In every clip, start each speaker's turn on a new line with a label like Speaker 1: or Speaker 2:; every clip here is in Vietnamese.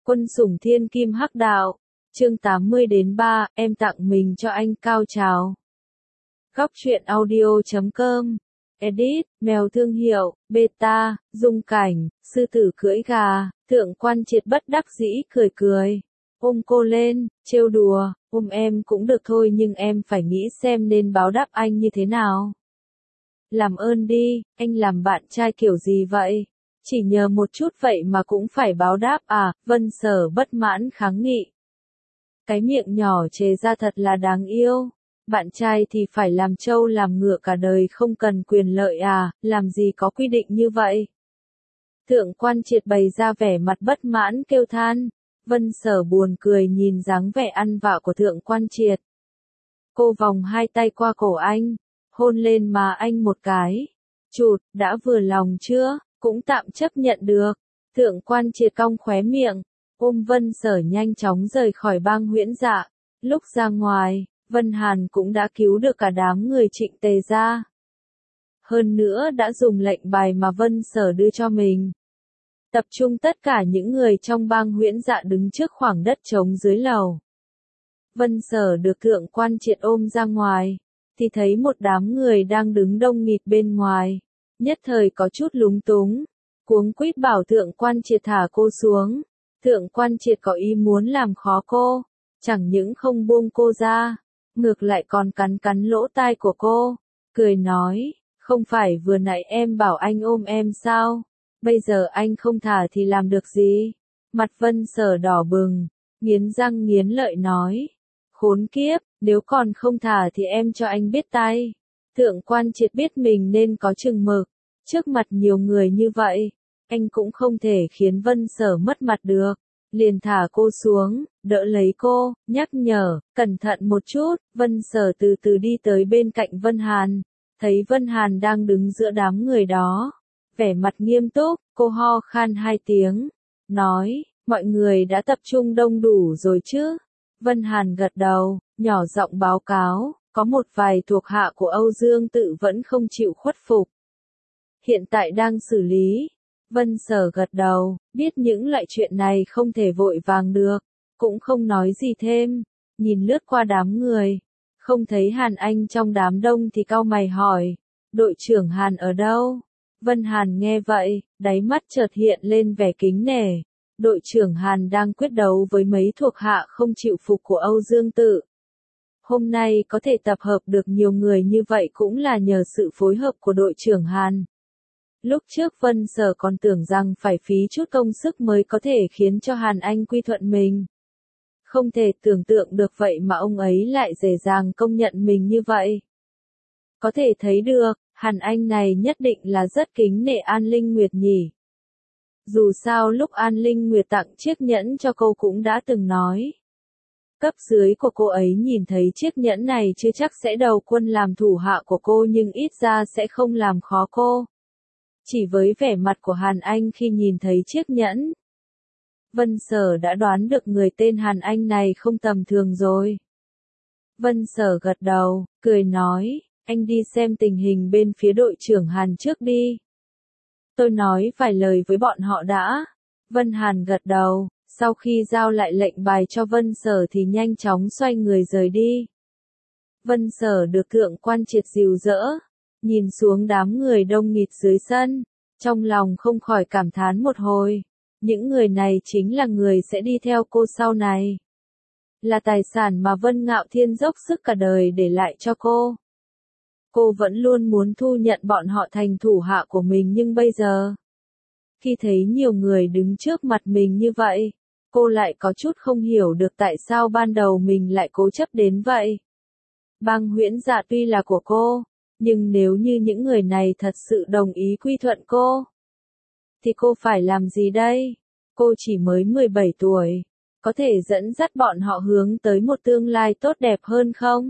Speaker 1: Quân sủng thiên kim hắc đạo. Chương 80-3, em tặng mình cho anh cao trào. Góc truyện audio.com. Edit, mèo thương hiệu, beta, dung cảnh, sư tử cưỡi gà, thượng quan triệt bất đắc dĩ cười cười. Ôm cô lên, trêu đùa, ôm em cũng được thôi nhưng em phải nghĩ xem nên báo đáp anh như thế nào. Làm ơn đi, anh làm bạn trai kiểu gì vậy? Chỉ nhờ một chút vậy mà cũng phải báo đáp à? Vân Sở bất mãn kháng nghị. Cái miệng nhỏ chề ra thật là đáng yêu. Bạn trai thì phải làm trâu làm ngựa cả đời không cần quyền lợi à, làm gì có quy định như vậy. Thượng quan triệt bày ra vẻ mặt bất mãn kêu than. Vân Sở buồn cười nhìn dáng vẻ ăn vạ của thượng quan triệt. Cô vòng hai tay qua cổ anh, hôn lên má anh một cái. Chụt, đã vừa lòng chưa, cũng tạm chấp nhận được. Thượng quan triệt cong khóe miệng, ôm Vân Sở nhanh chóng rời khỏi bang Huyễn Dạ. Lúc ra ngoài, Vân Hàn cũng đã cứu được cả đám người Trịnh Tề ra. Hơn nữa đã dùng lệnh bài mà Vân Sở đưa cho mình. Tập trung tất cả những người trong bang Huyễn Dạ đứng trước khoảng đất trống dưới lầu. Vân Sở được thượng quan triệt ôm ra ngoài, thì thấy một đám người đang đứng đông nghịt bên ngoài. Nhất thời có chút lúng túng, cuống quýt bảo thượng quan triệt thả cô xuống. Thượng quan triệt có ý muốn làm khó cô, chẳng những không buông cô ra, ngược lại còn cắn cắn lỗ tai của cô, cười nói, không phải vừa nãy em bảo anh ôm em sao, bây giờ anh không thả thì làm được gì. Mặt Vân Sở đỏ bừng, nghiến răng nghiến lợi nói, khốn kiếp, nếu còn không thả thì em cho anh biết tay. Thượng quan triệt biết mình nên có chừng mực, trước mặt nhiều người như vậy, anh cũng không thể khiến Vân Sở mất mặt được. Liền thả cô xuống, đỡ lấy cô, nhắc nhở, cẩn thận một chút. Vân Sở từ từ đi tới bên cạnh Vân Hàn, thấy Vân Hàn đang đứng giữa đám người đó, vẻ mặt nghiêm túc, cô ho khan hai tiếng, nói, mọi người đã tập trung đông đủ rồi chứ? Vân Hàn gật đầu, nhỏ giọng báo cáo, có một vài thuộc hạ của Âu Dương Tự vẫn không chịu khuất phục. Hiện tại đang xử lý. Vân Sở gật đầu, biết những loại chuyện này không thể vội vàng được, cũng không nói gì thêm, nhìn lướt qua đám người, không thấy Hàn Anh trong đám đông thì cau mày hỏi, đội trưởng Hàn ở đâu? Vân Hàn nghe vậy, đáy mắt chợt hiện lên vẻ kính nể, đội trưởng Hàn đang quyết đấu với mấy thuộc hạ không chịu phục của Âu Dương Tự. Hôm nay có thể tập hợp được nhiều người như vậy cũng là nhờ sự phối hợp của đội trưởng Hàn. Lúc trước Vân Sở còn tưởng rằng phải phí chút công sức mới có thể khiến cho Hàn Anh quy thuận mình. Không thể tưởng tượng được vậy mà ông ấy lại dễ dàng công nhận mình như vậy. Có thể thấy được, Hàn Anh này nhất định là rất kính nể An Linh Nguyệt nhỉ. Dù sao lúc An Linh Nguyệt tặng chiếc nhẫn cho cô cũng đã từng nói. Cấp dưới của cô ấy nhìn thấy chiếc nhẫn này chưa chắc sẽ đầu quân làm thủ hạ của cô nhưng ít ra sẽ không làm khó cô. Chỉ với vẻ mặt của Hàn Anh khi nhìn thấy chiếc nhẫn, Vân Sở đã đoán được người tên Hàn Anh này không tầm thường rồi. Vân Sở gật đầu, cười nói, anh đi xem tình hình bên phía đội trưởng Hàn trước đi. Tôi nói vài lời với bọn họ đã. Vân Hàn gật đầu, sau khi giao lại lệnh bài cho Vân Sở thì nhanh chóng xoay người rời đi. Vân Sở được thượng quan triệt dìu dỡ, nhìn xuống đám người đông nghịt dưới sân, trong lòng không khỏi cảm thán một hồi. Những người này chính là người sẽ đi theo cô sau này. Là tài sản mà Vân Ngạo Thiên dốc sức cả đời để lại cho cô. Cô vẫn luôn muốn thu nhận bọn họ thành thủ hạ của mình nhưng bây giờ, khi thấy nhiều người đứng trước mặt mình như vậy, cô lại có chút không hiểu được tại sao ban đầu mình lại cố chấp đến vậy. Bang Huyễn Dạ tuy là của cô, nhưng nếu như những người này thật sự đồng ý quy thuận cô, thì cô phải làm gì đây? Cô chỉ mới 17 tuổi, có thể dẫn dắt bọn họ hướng tới một tương lai tốt đẹp hơn không?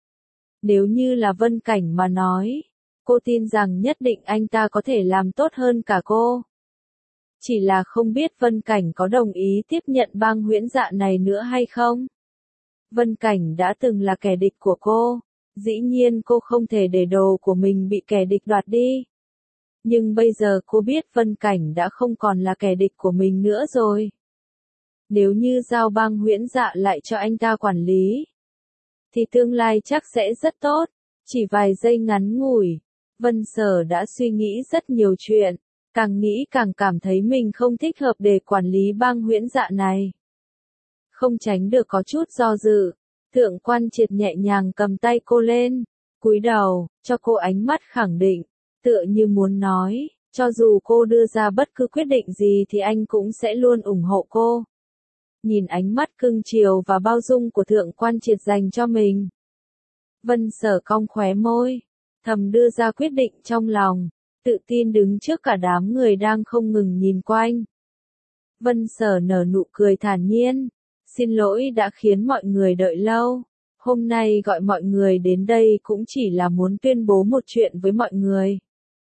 Speaker 1: Nếu như là Vân Cảnh mà nói, cô tin rằng nhất định anh ta có thể làm tốt hơn cả cô. Chỉ là không biết Vân Cảnh có đồng ý tiếp nhận bang Huyễn Dạ này nữa hay không? Vân Cảnh đã từng là kẻ địch của cô, dĩ nhiên cô không thể để đồ của mình bị kẻ địch đoạt đi. Nhưng bây giờ cô biết Vân Cảnh đã không còn là kẻ địch của mình nữa rồi. Nếu như giao bang Huyễn Dạ lại cho anh ta quản lý, thì tương lai chắc sẽ rất tốt. Chỉ vài giây ngắn ngủi, Vân Sở đã suy nghĩ rất nhiều chuyện, càng nghĩ càng cảm thấy mình không thích hợp để quản lý bang Huyễn Dạ này. Không tránh được có chút do dự, Thượng Quan Triệt nhẹ nhàng cầm tay cô lên, cúi đầu, cho cô ánh mắt khẳng định, tựa như muốn nói, cho dù cô đưa ra bất cứ quyết định gì thì anh cũng sẽ luôn ủng hộ cô. Nhìn ánh mắt cưng chiều và bao dung của Thượng Quan Triệt dành cho mình, Vân Sở cong khóe môi, thầm đưa ra quyết định trong lòng, tự tin đứng trước cả đám người đang không ngừng nhìn quanh. Vân Sở nở nụ cười thản nhiên, xin lỗi đã khiến mọi người đợi lâu. Hôm nay gọi mọi người đến đây cũng chỉ là muốn tuyên bố một chuyện với mọi người.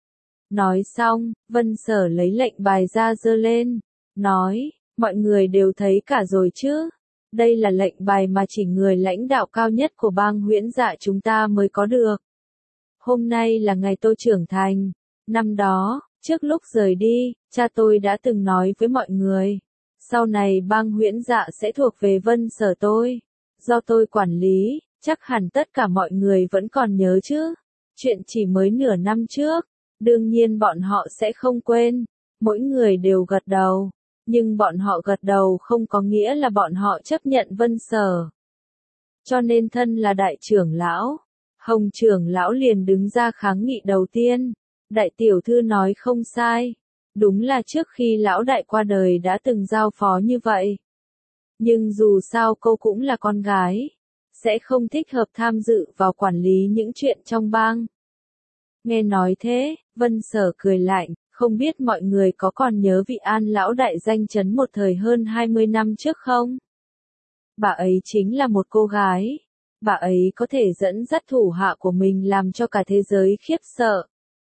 Speaker 1: Nói xong, Vân Sở lấy lệnh bài ra giơ lên, nói, mọi người đều thấy cả rồi chứ. Đây là lệnh bài mà chỉ người lãnh đạo cao nhất của bang Huyễn Dạ chúng ta mới có được. Hôm nay là ngày tôi trưởng thành. Năm đó, trước lúc rời đi, cha tôi đã từng nói với mọi người, sau này bang Huyễn Dạ sẽ thuộc về Vân Sở tôi, do tôi quản lý, chắc hẳn tất cả mọi người vẫn còn nhớ chứ. Chuyện chỉ mới nửa năm trước, đương nhiên bọn họ sẽ không quên, mỗi người đều gật đầu, nhưng bọn họ gật đầu không có nghĩa là bọn họ chấp nhận Vân Sở. Cho nên thân là đại trưởng lão, Hồng trưởng lão liền đứng ra kháng nghị đầu tiên. Đại tiểu thư nói không sai, đúng là trước khi lão đại qua đời đã từng giao phó như vậy. Nhưng dù sao cô cũng là con gái, sẽ không thích hợp tham dự vào quản lý những chuyện trong bang. Nghe nói thế, Vân Sở cười lạnh, không biết mọi người có còn nhớ vị An lão đại danh chấn một thời hơn 20 năm trước không? Bà ấy chính là một cô gái, bà ấy có thể dẫn dắt thủ hạ của mình làm cho cả thế giới khiếp sợ.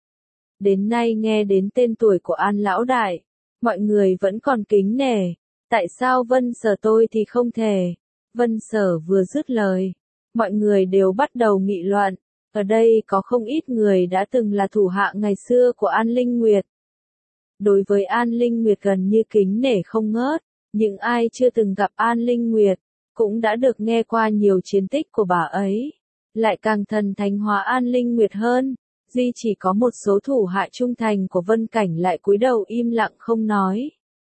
Speaker 1: Đến nay nghe đến tên tuổi của An lão đại, mọi người vẫn còn kính nể, tại sao Vân Sở tôi thì không thể? Vân Sở vừa dứt lời, mọi người đều bắt đầu nghị luận, ở đây có không ít người đã từng là thủ hạ ngày xưa của An Linh Nguyệt. Đối với An Linh Nguyệt gần như kính nể không ngớt, những ai chưa từng gặp An Linh Nguyệt, cũng đã được nghe qua nhiều chiến tích của bà ấy, lại càng thần thánh hóa An Linh Nguyệt hơn. Duy chỉ có một số thủ hạ trung thành của Vân Cảnh lại cúi đầu im lặng không nói.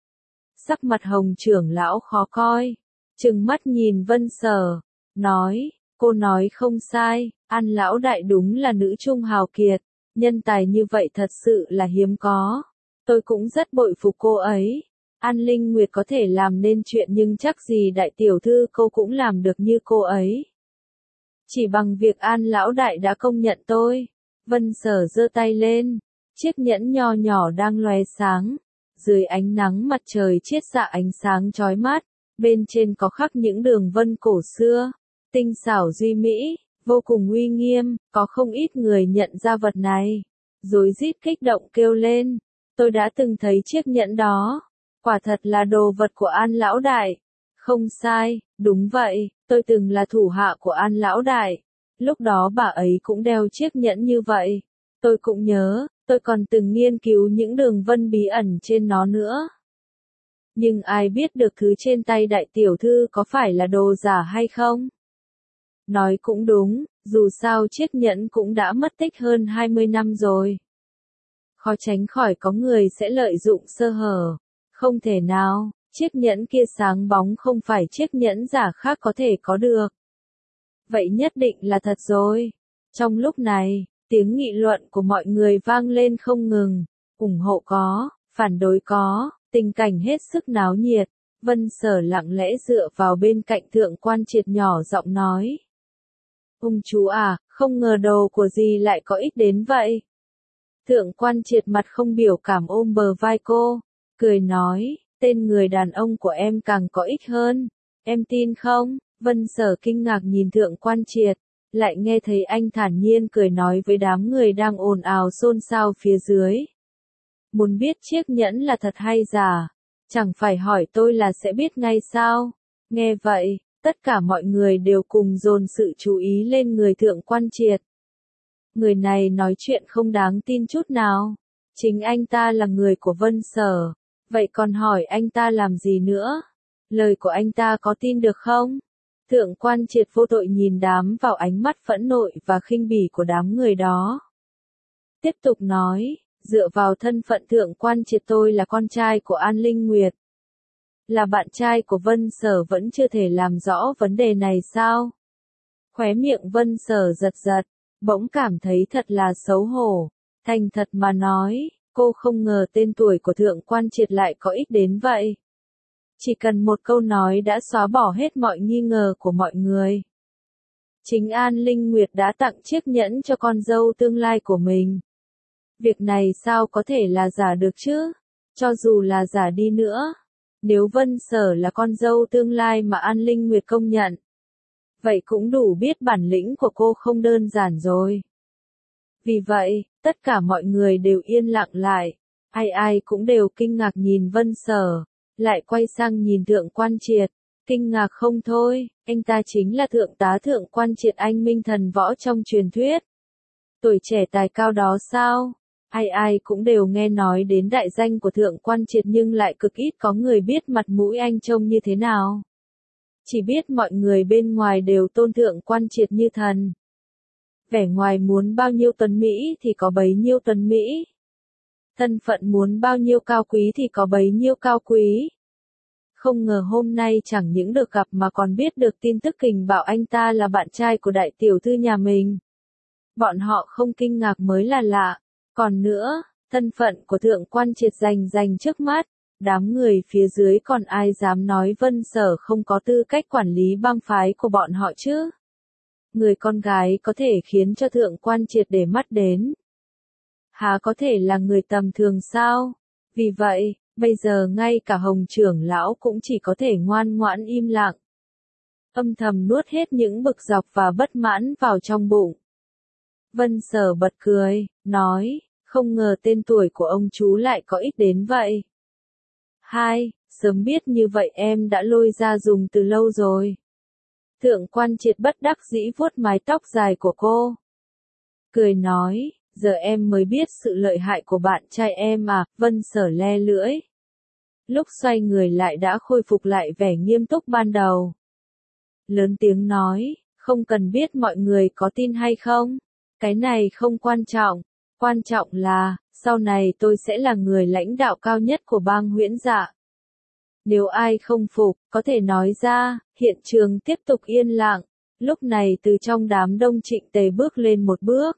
Speaker 1: Sắc mặt Hồng trưởng lão khó coi, trừng mắt nhìn Vân Sở, nói, cô nói không sai, An lão đại đúng là nữ trung hào kiệt, nhân tài như vậy thật sự là hiếm có. Tôi cũng rất bội phục cô ấy. An Linh Nguyệt có thể làm nên chuyện nhưng chắc gì đại tiểu thư cô cũng làm được như cô ấy. Chỉ bằng việc An lão đại đã công nhận tôi. Vân Sở giơ tay lên, chiếc nhẫn nho nhỏ đang lóe sáng, dưới ánh nắng mặt trời chiết xạ ánh sáng chói mắt, bên trên có khắc những đường vân cổ xưa, tinh xảo duy mỹ, vô cùng uy nghiêm, có không ít người nhận ra vật này, rối rít kích động kêu lên, tôi đã từng thấy chiếc nhẫn đó, quả thật là đồ vật của An lão đại. Không sai, đúng vậy, tôi từng là thủ hạ của An lão đại. Lúc đó bà ấy cũng đeo chiếc nhẫn như vậy. Tôi cũng nhớ, tôi còn từng nghiên cứu những đường vân bí ẩn trên nó nữa. Nhưng ai biết được thứ trên tay đại tiểu thư có phải là đồ giả hay không? Nói cũng đúng, dù sao chiếc nhẫn cũng đã mất tích hơn 20 năm rồi. Khó tránh khỏi có người sẽ lợi dụng sơ hở. Không thể nào, chiếc nhẫn kia sáng bóng không phải chiếc nhẫn giả khác có thể có được. Vậy nhất định là thật rồi. Trong lúc này, tiếng nghị luận của mọi người vang lên không ngừng, ủng hộ có, phản đối có, tình cảnh hết sức náo nhiệt. Vân Sở lặng lẽ dựa vào bên cạnh Thượng Quan Triệt nhỏ giọng nói. Ông chú à, không ngờ đồ của gì lại có ích đến vậy. Thượng Quan Triệt mặt không biểu cảm ôm bờ vai cô, cười nói, tên người đàn ông của em càng có ích hơn, em tin không? Vân Sở kinh ngạc nhìn Thượng Quan Triệt, lại nghe thấy anh thản nhiên cười nói với đám người đang ồn ào xôn xao phía dưới. Muốn biết chiếc nhẫn là thật hay giả, chẳng phải hỏi tôi là sẽ biết ngay sao? Nghe vậy, tất cả mọi người đều cùng dồn sự chú ý lên người Thượng Quan Triệt. Người này nói chuyện không đáng tin chút nào. Chính anh ta là người của Vân Sở, vậy còn hỏi anh ta làm gì nữa? Lời của anh ta có tin được không? Thượng quan triệt vô tội nhìn đám vào ánh mắt phẫn nộ và khinh bỉ của đám người đó. Tiếp tục nói, dựa vào thân phận thượng quan triệt tôi là con trai của An Linh Nguyệt. Là bạn trai của Vân Sở vẫn chưa thể làm rõ vấn đề này sao? Khóe miệng Vân Sở giật giật, bỗng cảm thấy thật là xấu hổ. Thành thật mà nói, cô không ngờ tên tuổi của thượng quan triệt lại có ích đến vậy. Chỉ cần một câu nói đã xóa bỏ hết mọi nghi ngờ của mọi người. Chính An Linh Nguyệt đã tặng chiếc nhẫn cho con dâu tương lai của mình. Việc này sao có thể là giả được chứ? Cho dù là giả đi nữa. Nếu Vân Sở là con dâu tương lai mà An Linh Nguyệt công nhận. Vậy cũng đủ biết bản lĩnh của cô không đơn giản rồi. Vì vậy, tất cả mọi người đều yên lặng lại. Ai cũng đều kinh ngạc nhìn Vân Sở. Lại quay sang nhìn thượng quan triệt. Kinh ngạc không thôi, anh ta chính là thượng tá thượng quan triệt anh minh thần võ trong truyền thuyết. Tuổi trẻ tài cao đó sao? Ai cũng đều nghe nói đến đại danh của thượng quan triệt nhưng lại cực ít có người biết mặt mũi anh trông như thế nào. Chỉ biết mọi người bên ngoài đều tôn thượng quan triệt như thần. Vẻ ngoài muốn bao nhiêu tuấn Mỹ thì có bấy nhiêu tuấn Mỹ. Thân phận muốn bao nhiêu cao quý thì có bấy nhiêu cao quý. Không ngờ hôm nay chẳng những được gặp mà còn biết được tin tức kình bảo anh ta là bạn trai của đại tiểu thư nhà mình. Bọn họ không kinh ngạc mới là lạ. Còn nữa, thân phận của thượng quan triệt rành trước mắt, đám người phía dưới còn ai dám nói Vân Sở không có tư cách quản lý bang phái của bọn họ chứ? Người con gái có thể khiến cho thượng quan triệt để mắt đến. Há có thể là người tầm thường sao? Vì vậy, bây giờ ngay cả Hồng trưởng lão cũng chỉ có thể ngoan ngoãn im lặng. Âm thầm nuốt hết những bực dọc và bất mãn vào trong bụng. Vân Sở bật cười, nói, không ngờ tên tuổi của ông chú lại có ích đến vậy. Sớm biết như vậy em đã lôi ra dùng từ lâu rồi. Thượng quan triệt bất đắc dĩ vuốt mái tóc dài của cô. Cười nói, giờ em mới biết sự lợi hại của bạn trai em à, Vân Sở le lưỡi. Lúc xoay người lại đã khôi phục lại vẻ nghiêm túc ban đầu. Lớn tiếng nói, không cần biết mọi người có tin hay không. Cái này không quan trọng. Quan trọng là, sau này tôi sẽ là người lãnh đạo cao nhất của bang Huyễn Dạ. Nếu ai không phục, có thể nói ra, hiện trường tiếp tục yên lặng. Lúc này từ trong đám đông Trịnh Tề bước lên một bước.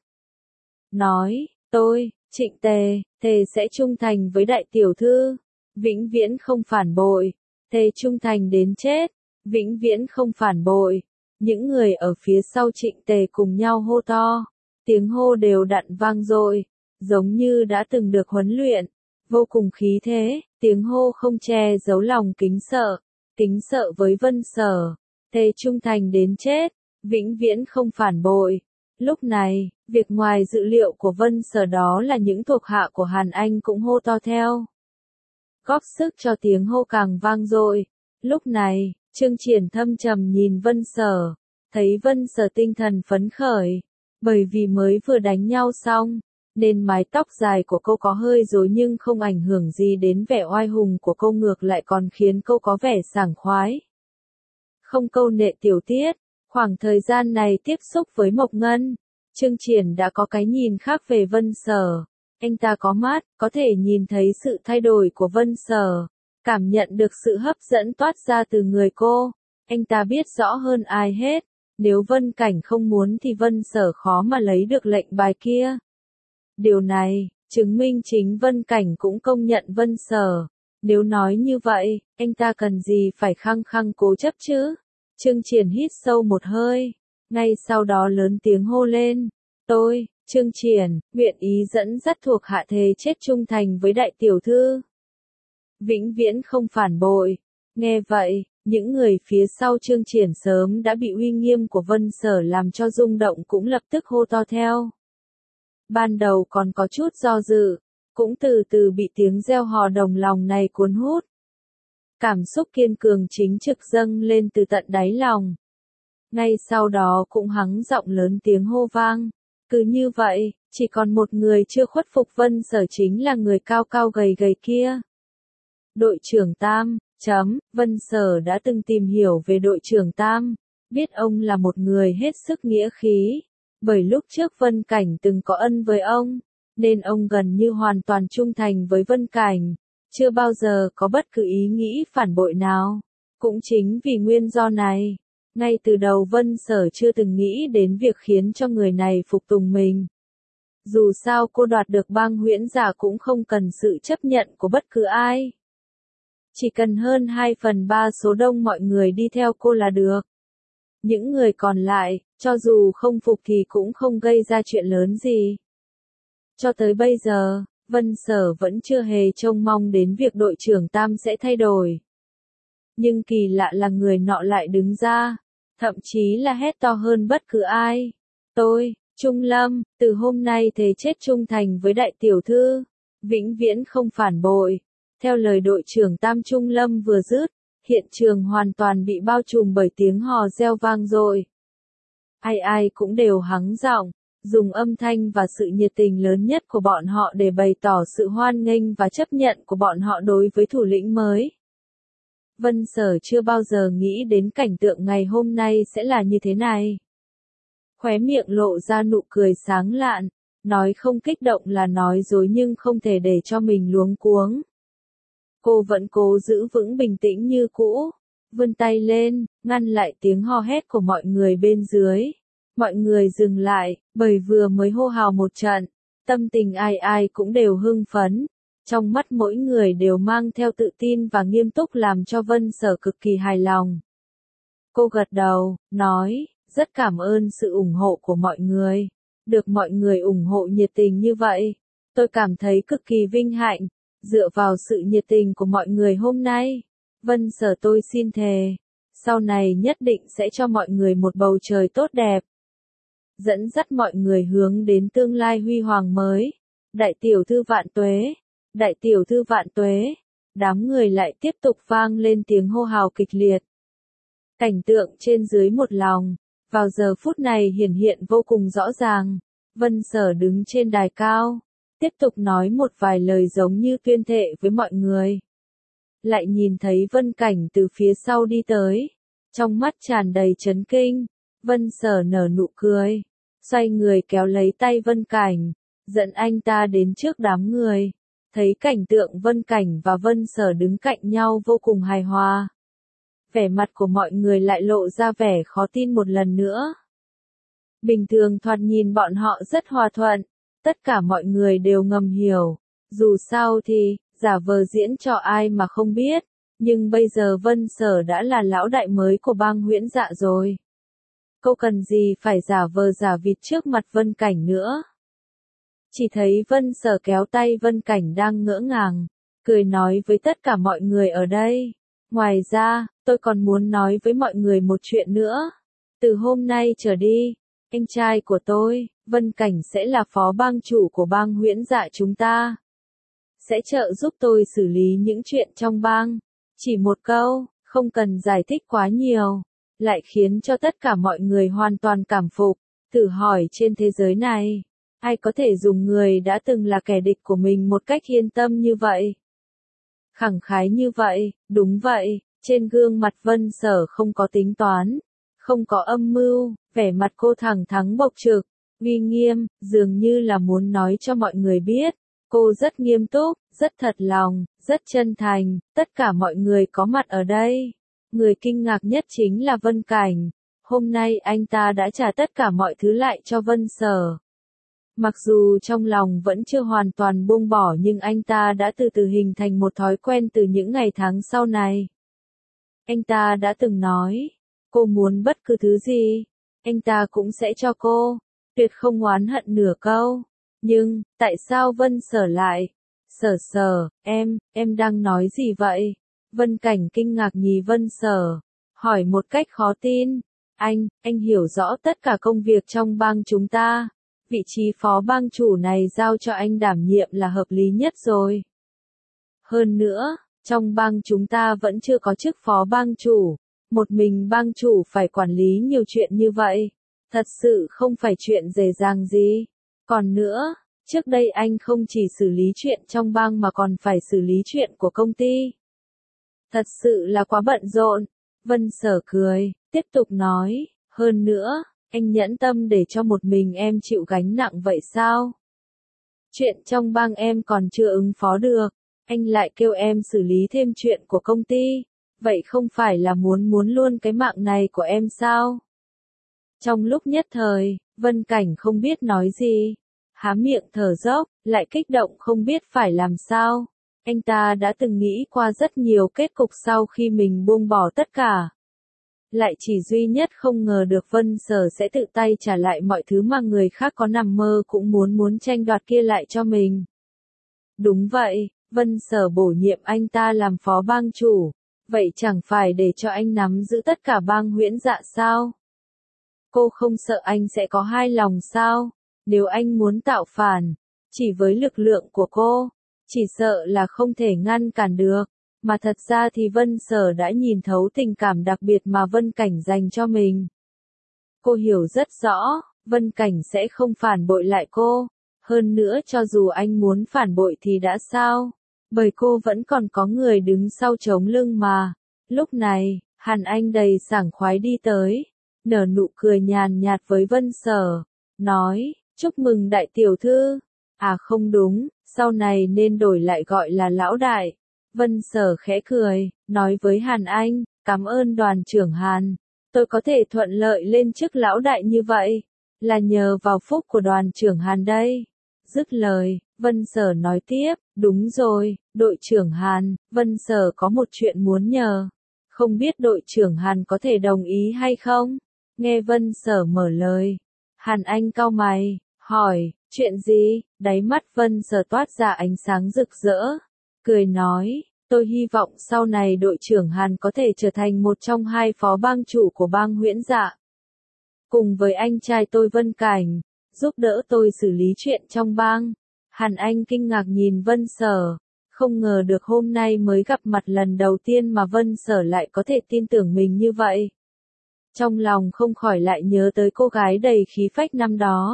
Speaker 1: Nói, tôi, Trịnh Tề, thề sẽ trung thành với đại tiểu thư. Vĩnh viễn không phản bội. Thề trung thành đến chết. Vĩnh viễn không phản bội. Những người ở phía sau Trịnh Tề cùng nhau hô to. Tiếng hô đều đặn vang dội, giống như đã từng được huấn luyện, vô cùng khí thế, tiếng hô không che giấu lòng kính sợ với Vân Sở, thề trung thành đến chết, vĩnh viễn không phản bội. Lúc này, việc ngoài dự liệu của Vân Sở đó là những thuộc hạ của Hàn Anh cũng hô to theo. Góp sức cho tiếng hô càng vang dội. Lúc này, Trương Triển thâm trầm nhìn Vân Sở, thấy Vân Sở tinh thần phấn khởi. Bởi vì mới vừa đánh nhau xong, nên mái tóc dài của cô có hơi rối nhưng không ảnh hưởng gì đến vẻ oai hùng của cô, ngược lại còn khiến cô có vẻ sảng khoái. Không câu nệ tiểu tiết, khoảng thời gian này tiếp xúc với Mộc Ngân, Trương Triển đã có cái nhìn khác về Vân Sở. Anh ta có mắt, có thể nhìn thấy sự thay đổi của Vân Sở, cảm nhận được sự hấp dẫn toát ra từ người cô. Anh ta biết rõ hơn ai hết. Nếu Vân Cảnh không muốn thì Vân Sở khó mà lấy được lệnh bài kia. Điều này, chứng minh chính Vân Cảnh cũng công nhận Vân Sở. Nếu nói như vậy, anh ta cần gì phải khăng khăng cố chấp chứ? Trương Triển hít sâu một hơi, ngay sau đó lớn tiếng hô lên. Tôi, Trương Triển, nguyện ý dẫn dắt thuộc hạ thề chết trung thành với đại tiểu thư. Vĩnh viễn không phản bội. Nghe vậy, những người phía sau Trương Triển sớm đã bị uy nghiêm của Vân Sở làm cho rung động cũng lập tức hô to theo. Ban đầu còn có chút do dự, cũng từ từ bị tiếng reo hò đồng lòng này cuốn hút. Cảm xúc kiên cường chính trực dâng lên từ tận đáy lòng. Ngay sau đó cũng hắng giọng lớn tiếng hô vang. Cứ như vậy, chỉ còn một người chưa khuất phục Vân Sở, chính là người cao cao gầy gầy kia. Đội trưởng Tam, Vân Sở đã từng tìm hiểu về đội trưởng Tam, biết ông là một người hết sức nghĩa khí, bởi lúc trước Vân Cảnh từng có ân với ông, nên ông gần như hoàn toàn trung thành với Vân Cảnh, chưa bao giờ có bất cứ ý nghĩ phản bội nào. Cũng chính vì nguyên do này, ngay từ đầu Vân Sở chưa từng nghĩ đến việc khiến cho người này phục tùng mình. Dù sao cô đoạt được bang Huyễn Giả cũng không cần sự chấp nhận của bất cứ ai. Chỉ cần hơn 2/3 số đông mọi người đi theo cô là được. Những người còn lại, cho dù không phục thì cũng không gây ra chuyện lớn gì. Cho tới bây giờ, Vân Sở vẫn chưa hề trông mong đến việc đội trưởng Tam sẽ thay đổi. Nhưng kỳ lạ là người nọ lại đứng ra, thậm chí là hét to hơn bất cứ ai. Tôi, Trung Lâm, từ hôm nay thề chết trung thành với đại tiểu thư, vĩnh viễn không phản bội. Theo lời đội trưởng Tam, Trung Lâm vừa dứt, hiện trường hoàn toàn bị bao trùm bởi tiếng hò reo vang dội. Ai ai cũng đều hắng giọng, dùng âm thanh và sự nhiệt tình lớn nhất của bọn họ để bày tỏ sự hoan nghênh và chấp nhận của bọn họ đối với thủ lĩnh mới. Vân Sở chưa bao giờ nghĩ đến cảnh tượng ngày hôm nay sẽ là như thế này. Khóe miệng lộ ra nụ cười sáng lạn, nói không kích động là nói dối nhưng không thể để cho mình luống cuống. Cô vẫn cố giữ vững bình tĩnh như cũ, vươn tay lên, ngăn lại tiếng hò hét của mọi người bên dưới. Mọi người dừng lại, bởi vừa mới hô hào một trận, tâm tình ai ai cũng đều hưng phấn. Trong mắt mỗi người đều mang theo tự tin và nghiêm túc làm cho Vân Sở cực kỳ hài lòng. Cô gật đầu, nói, rất cảm ơn sự ủng hộ của mọi người. Được mọi người ủng hộ nhiệt tình như vậy, tôi cảm thấy cực kỳ vinh hạnh. Dựa vào sự nhiệt tình của mọi người hôm nay, Vân Sở tôi xin thề, sau này nhất định sẽ cho mọi người một bầu trời tốt đẹp. Dẫn dắt mọi người hướng đến tương lai huy hoàng mới. Đại tiểu thư vạn tuế, đại tiểu thư vạn tuế. Đám người lại tiếp tục vang lên tiếng hô hào kịch liệt. Cảnh tượng trên dưới một lòng, vào giờ phút này hiển hiện vô cùng rõ ràng. Vân Sở đứng trên đài cao, tiếp tục nói một vài lời giống như tuyên thệ với mọi người. Lại nhìn thấy Vân Cảnh từ phía sau đi tới, trong mắt tràn đầy chấn kinh. Vân Sở nở nụ cười, xoay người kéo lấy tay Vân Cảnh, dẫn anh ta đến trước đám người. Thấy cảnh tượng Vân Cảnh và Vân Sở đứng cạnh nhau vô cùng hài hòa. Vẻ mặt của mọi người lại lộ ra vẻ khó tin một lần nữa. Bình thường thoạt nhìn bọn họ rất hòa thuận, tất cả mọi người đều ngầm hiểu. Dù sao thì, giả vờ diễn cho ai mà không biết, nhưng bây giờ Vân Sở đã là lão đại mới của bang Huyễn Dạ rồi. Cô cần gì phải giả vờ giả vịt trước mặt Vân Cảnh nữa. Chỉ thấy Vân Sở kéo tay Vân Cảnh đang ngỡ ngàng, cười nói với tất cả mọi người ở đây. Ngoài ra, tôi còn muốn nói với mọi người một chuyện nữa. Từ hôm nay trở đi, anh trai của tôi, Vân Cảnh sẽ là phó bang chủ của bang Huyễn Dạ chúng ta. Sẽ trợ giúp tôi xử lý những chuyện trong bang. Chỉ một câu, không cần giải thích quá nhiều, lại khiến cho tất cả mọi người hoàn toàn cảm phục. Thử hỏi trên thế giới này, ai có thể dùng người đã từng là kẻ địch của mình một cách yên tâm như vậy? Khẳng khái như vậy, đúng vậy, trên gương mặt Vân Sở không có tính toán, không có âm mưu, vẻ mặt cô thẳng thắn bộc trực, uy nghiêm, dường như là muốn nói cho mọi người biết, cô rất nghiêm túc, rất thật lòng, rất chân thành. Tất cả mọi người có mặt ở đây, người kinh ngạc nhất chính là Vân Cảnh. Hôm nay anh ta đã trả tất cả mọi thứ lại cho Vân Sở. Mặc dù trong lòng vẫn chưa hoàn toàn buông bỏ nhưng anh ta đã từ từ hình thành một thói quen từ những ngày tháng sau này. Anh ta đã từng nói, cô muốn bất cứ thứ gì, anh ta cũng sẽ cho cô, tuyệt không oán hận nửa câu. Nhưng, tại sao Vân Sở lại? Sở, em đang nói gì vậy? Vân Cảnh kinh ngạc nhìn Vân Sở, hỏi một cách khó tin. Anh hiểu rõ tất cả công việc trong bang chúng ta. Vị trí phó bang chủ này giao cho anh đảm nhiệm là hợp lý nhất rồi. Hơn nữa, trong bang chúng ta vẫn chưa có chức phó bang chủ. Một mình bang chủ phải quản lý nhiều chuyện như vậy. Thật sự không phải chuyện dễ dàng gì. Còn nữa, trước đây anh không chỉ xử lý chuyện trong bang mà còn phải xử lý chuyện của công ty. Thật sự là quá bận rộn. Vân Sở cười, tiếp tục nói, hơn nữa, anh nhẫn tâm để cho một mình em chịu gánh nặng vậy sao? Chuyện trong bang em còn chưa ứng phó được, anh lại kêu em xử lý thêm chuyện của công ty, vậy không phải là muốn luôn cái mạng này của em sao? Trong lúc nhất thời, Vân Cảnh không biết nói gì, há miệng thở dốc, lại kích động không biết phải làm sao. Anh ta đã từng nghĩ qua rất nhiều kết cục sau khi mình buông bỏ tất cả. Lại chỉ duy nhất không ngờ được Vân Sở sẽ tự tay trả lại mọi thứ mà người khác có nằm mơ cũng muốn tranh đoạt kia lại cho mình. Đúng vậy, Vân Sở bổ nhiệm anh ta làm phó bang chủ, vậy chẳng phải để cho anh nắm giữ tất cả bang Huyễn Dạ sao? Cô không sợ anh sẽ có hai lòng sao? Nếu anh muốn tạo phản, chỉ với lực lượng của cô, chỉ sợ là không thể ngăn cản được. Mà thật ra thì Vân Sở đã nhìn thấu tình cảm đặc biệt mà Vân Cảnh dành cho mình. Cô hiểu rất rõ, Vân Cảnh sẽ không phản bội lại cô. Hơn nữa cho dù anh muốn phản bội thì đã sao? Bởi cô vẫn còn có người đứng sau chống lưng mà. Lúc này, Hàn Anh đầy sảng khoái đi tới, nở nụ cười nhàn nhạt với Vân Sở, nói, chúc mừng đại tiểu thư. À không đúng, sau này nên đổi lại gọi là lão đại. Vân Sở khẽ cười, nói với Hàn Anh, cảm ơn đoàn trưởng Hàn, tôi có thể thuận lợi lên chức lão đại như vậy, là nhờ vào phúc của đoàn trưởng Hàn đây. Dứt lời, Vân Sở nói tiếp, đúng rồi, đội trưởng Hàn, Vân Sở có một chuyện muốn nhờ, không biết đội trưởng Hàn có thể đồng ý hay không? Nghe Vân Sở mở lời, Hàn Anh cau mày, hỏi, chuyện gì? Đáy mắt Vân Sở toát ra ánh sáng rực rỡ, cười nói, tôi hy vọng sau này đội trưởng Hàn có thể trở thành một trong hai phó bang chủ của bang Huyễn Dạ. Cùng với anh trai tôi Vân Cảnh, giúp đỡ tôi xử lý chuyện trong bang. Hàn Anh kinh ngạc nhìn Vân Sở, không ngờ được hôm nay mới gặp mặt lần đầu tiên mà Vân Sở lại có thể tin tưởng mình như vậy. Trong lòng không khỏi lại nhớ tới cô gái đầy khí phách năm đó.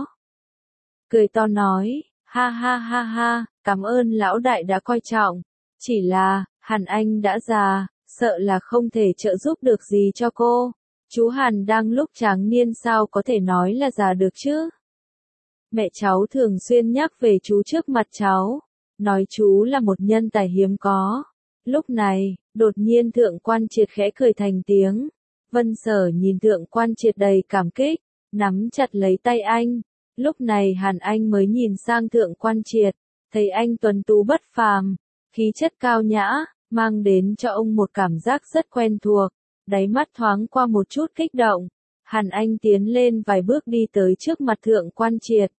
Speaker 1: Cười to nói, ha ha ha ha, cảm ơn lão đại đã coi trọng. Chỉ là, Hàn Anh đã già, sợ là không thể trợ giúp được gì cho cô. Chú Hàn đang lúc tráng niên sao có thể nói là già được chứ? Mẹ cháu thường xuyên nhắc về chú trước mặt cháu, nói chú là một nhân tài hiếm có. Lúc này, đột nhiên Thượng Quan Triệt khẽ cười thành tiếng. Vân Sở nhìn Thượng Quan Triệt đầy cảm kích, nắm chặt lấy tay anh. Lúc này Hàn Anh mới nhìn sang Thượng Quan Triệt, thấy anh tuấn tú bất phàm, khí chất cao nhã, mang đến cho ông một cảm giác rất quen thuộc. Đáy mắt thoáng qua một chút kích động, Hàn Anh tiến lên vài bước đi tới trước mặt Thượng Quan Triệt.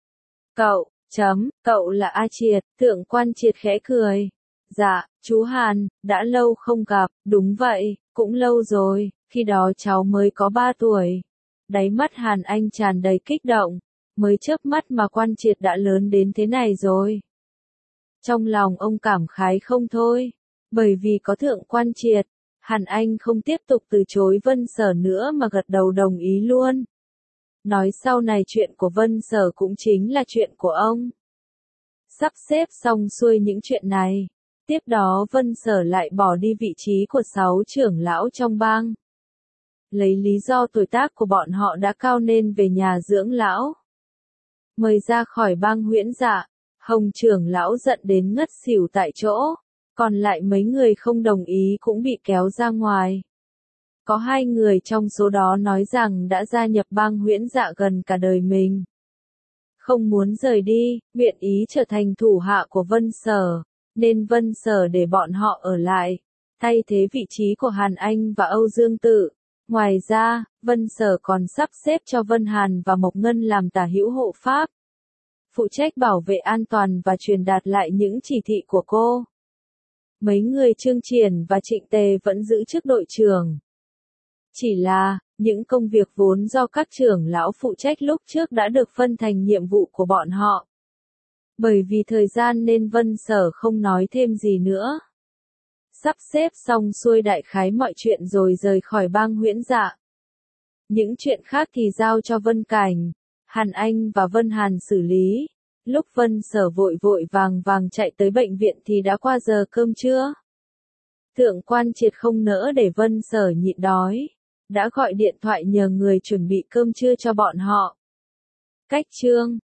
Speaker 1: Cậu là A Triệt, Thượng Quan Triệt khẽ cười. Dạ, chú Hàn, đã lâu không gặp, đúng vậy, cũng lâu rồi, khi đó cháu mới có 3 tuổi. Đáy mắt Hàn Anh tràn đầy kích động, mới chớp mắt mà Quan Triệt đã lớn đến thế này rồi. Trong lòng ông cảm khái không thôi, bởi vì có Thượng Quan Triệt, Hàn Anh không tiếp tục từ chối Vân Sở nữa mà gật đầu đồng ý luôn. Nói sau này chuyện của Vân Sở cũng chính là chuyện của ông. Sắp xếp xong xuôi những chuyện này, tiếp đó Vân Sở lại bỏ đi vị trí của 6 trưởng lão trong bang. Lấy lý do tuổi tác của bọn họ đã cao nên về nhà dưỡng lão. Mời ra khỏi bang Huyễn Dạ, Hồng trưởng lão giận đến ngất xỉu tại chỗ, còn lại mấy người không đồng ý cũng bị kéo ra ngoài. Có 2 người trong số đó nói rằng đã gia nhập bang Huyễn Dạ gần cả đời mình. Không muốn rời đi, nguyện ý trở thành thủ hạ của Vân Sở, nên Vân Sở để bọn họ ở lại, thay thế vị trí của Hàn Anh và Âu Dương Tự. Ngoài ra, Vân Sở còn sắp xếp cho Vân Hàn và Mộc Ngân làm tả hữu hộ pháp, phụ trách bảo vệ an toàn và truyền đạt lại những chỉ thị của cô. Mấy người Trương Triển và Trịnh Tề vẫn giữ chức đội trưởng. Chỉ là, những công việc vốn do các trưởng lão phụ trách lúc trước đã được phân thành nhiệm vụ của bọn họ. Bởi vì thời gian nên Vân Sở không nói thêm gì nữa. Sắp xếp xong xuôi đại khái mọi chuyện rồi rời khỏi bang Huyễn Dạ. Những chuyện khác thì giao cho Vân Cảnh, Hàn Anh và Vân Hàn xử lý. Lúc Vân Sở vội vàng chạy tới bệnh viện thì đã qua giờ cơm trưa. Thượng quan Triệt không nỡ để Vân Sở nhịn đói, đã gọi điện thoại nhờ người chuẩn bị cơm trưa cho bọn họ. Cách chương